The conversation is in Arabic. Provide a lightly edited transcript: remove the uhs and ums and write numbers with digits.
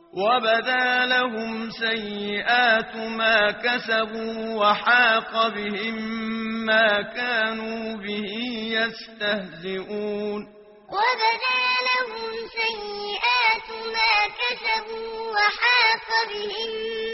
وبدا لهم سيئات ما كسبوا وحاق بهم ما كانوا به يستهزئون وبدا لهم سيئات ما كسبوا وحاق بهم